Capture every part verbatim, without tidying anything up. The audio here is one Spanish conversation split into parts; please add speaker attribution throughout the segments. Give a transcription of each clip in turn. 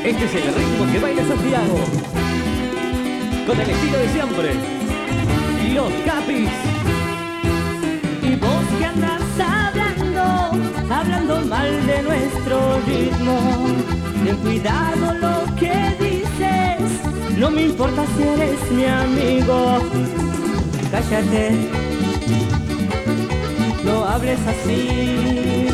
Speaker 1: Este es el ritmo que baila Santiago, con el estilo de siempre, Los Capis.
Speaker 2: Y vos que andas hablando, hablando mal de nuestro ritmo, ten cuidado lo que dices, no me importa si eres mi amigo. Cállate, no hables así.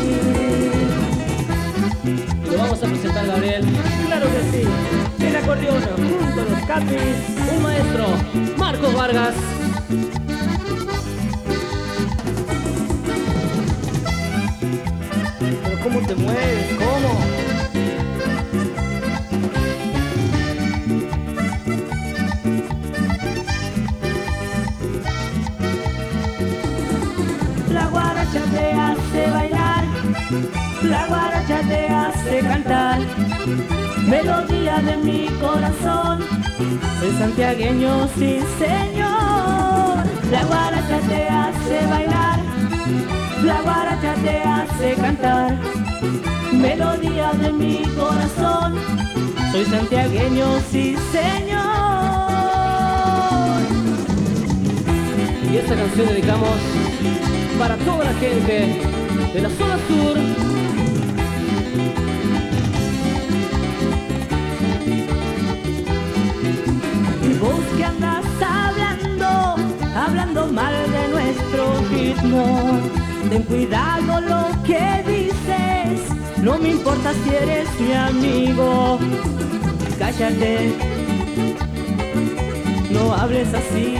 Speaker 1: Y lo vamos a presentar, Gabriel.
Speaker 2: Claro que sí, el acordeón junto a Los Capis,
Speaker 1: Un maestro, Marcos Vargas.
Speaker 2: pero cómo te mueves, cómo. La guaracha te hace bailar, la guaracha te hace cantar, melodía de mi corazón, soy santiagueño, sí señor. La guaracha te hace bailar, la guaracha te hace cantar, melodía de mi corazón, soy santiagueño, sí señor.
Speaker 1: Y esta canción dedicamos para toda la gente de la zona sur.
Speaker 2: Y vos que andas hablando, hablando mal de nuestro ritmo, ten cuidado lo que dices, no me importa si eres mi amigo. Cállate, no hables así.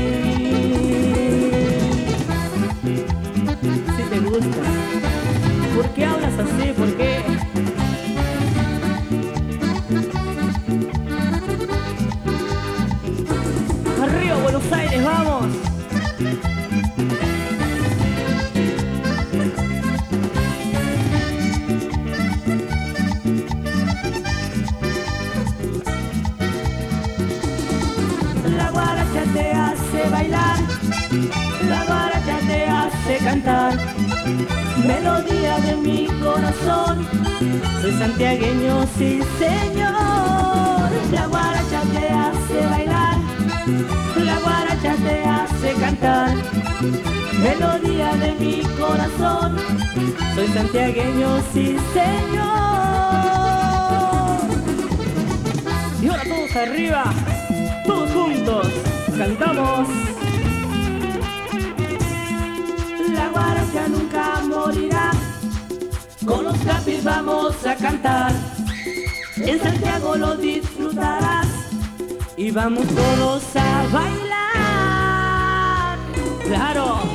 Speaker 2: Si te gusta, ¿por qué hablas así? ¿Por qué? Arriba, Buenos Aires, vamos. La guaracha te hace bailar, la guaracha te hace cantar, melodía de mi corazón, soy santiagueño, sí señor. La guaracha te hace bailar, la guaracha te hace cantar, melodía de mi corazón, soy santiagueño, sí señor. Y ahora todos arriba, todos juntos, cantamos. La guaracha nunca morirá, con Los Capis vamos a cantar, en Santiago lo disfrutarás y vamos todos a bailar. Claro.